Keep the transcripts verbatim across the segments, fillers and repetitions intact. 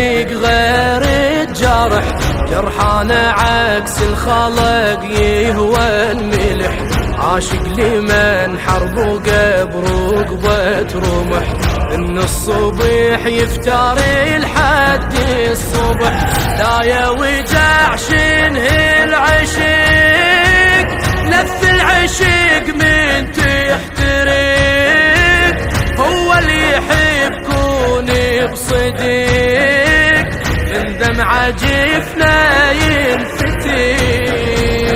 يشيق غير الجرح، جرحانا عكس الخلق يهوى الملح، عاشق لمن حرب وقبر وقبة رمح، ان الصبح يفتري لحد الصبح، لا يا وجع شنه العشق، لف العشق من تحترق، هو اللي يحبكون بصدق، من دمع جفنا ينفتق.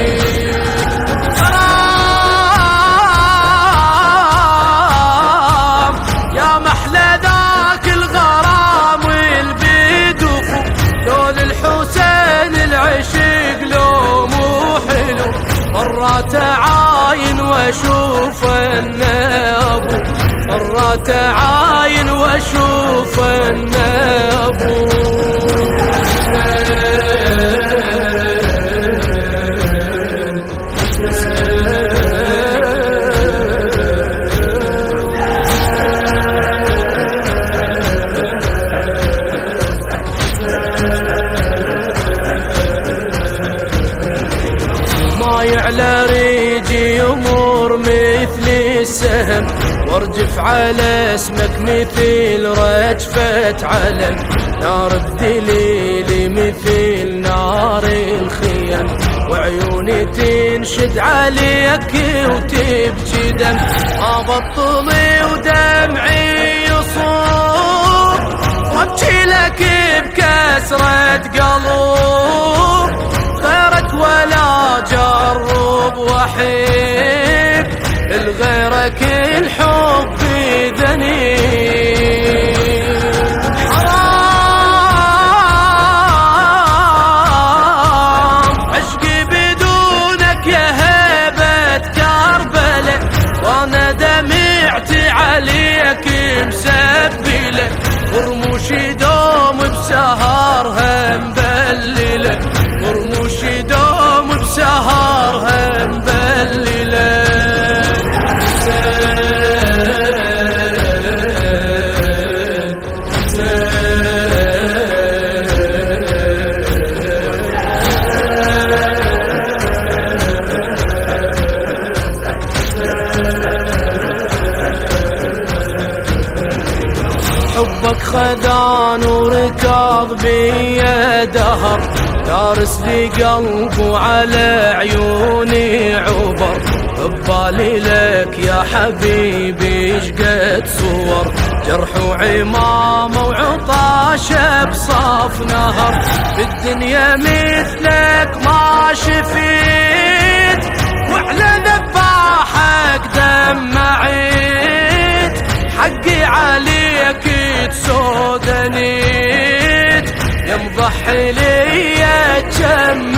مرات عاين واشوف النابو، مرات عاين واشوف النابو. على ريجي يمر مثل السهم، وارجف على اسمك مثل رجفة علم، نار الدليل مثل نار الخيم، وعيوني تنشد عليك وتبكي دم، ابطلي ودمعي يصوب، وابكي لك بكسرة قلوب، غيرك ولا جرب وحيد، لغيرك الحب ذنيب. حرام عشقي بدونك يا هبة كربلة، وانا دمعت عليك مسبلة، ورموشي دوم بسهرها مبللة، ورموشي دوم بسهرها مبللة. حبك خدان وركض بيا دهر، دارس لي قلب وعلى عيوني عبر، ببالي لك يا حبيبي شقد صور، جرح وعمامة وعطاشة بصاف نهر، بالدنيا مثلك ما شفيت، وعلى ذباحك دمعيت، حقي عليك تسودنيت، يا مضحي ليا كم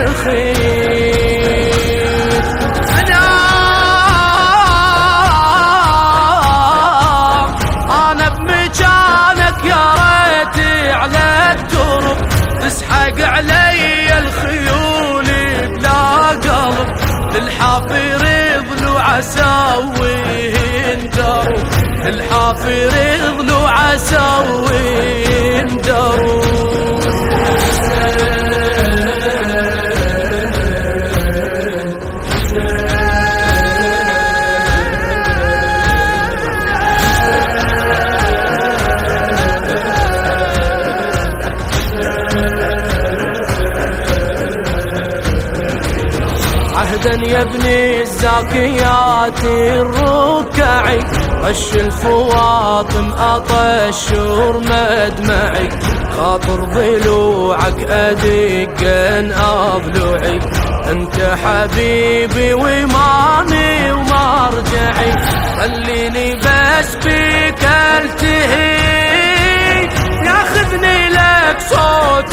خيت. انا انا بمكانك يا ريت على الدرب، تسحق علي الخيول بلا قلب، للحافر يظلو عساوين درب، الحافر يظلو عساوين درب. عهدا يا ابني الزاكيات الركعي، غش الفواطم اطشر مدمعي، خاطر ضلوعك ادقن اضلوعي، انت حبيبي وامامي ومرجعي، خليني بس بك التهي، ياخذني لك صوت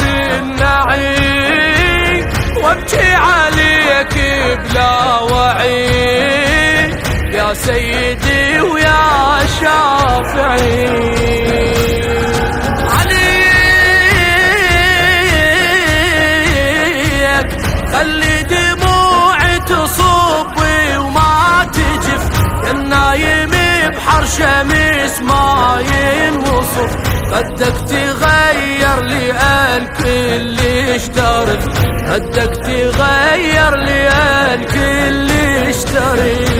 النعي، وابكي عليك بلا وعي، يا سيدي ويا شافعي. عليك خلي دموعي تصب وما تجف، يا النايم بحر شمس ما ينوصف، بدك تغير لي يشترك، ردك تغير لي الكل يشتري.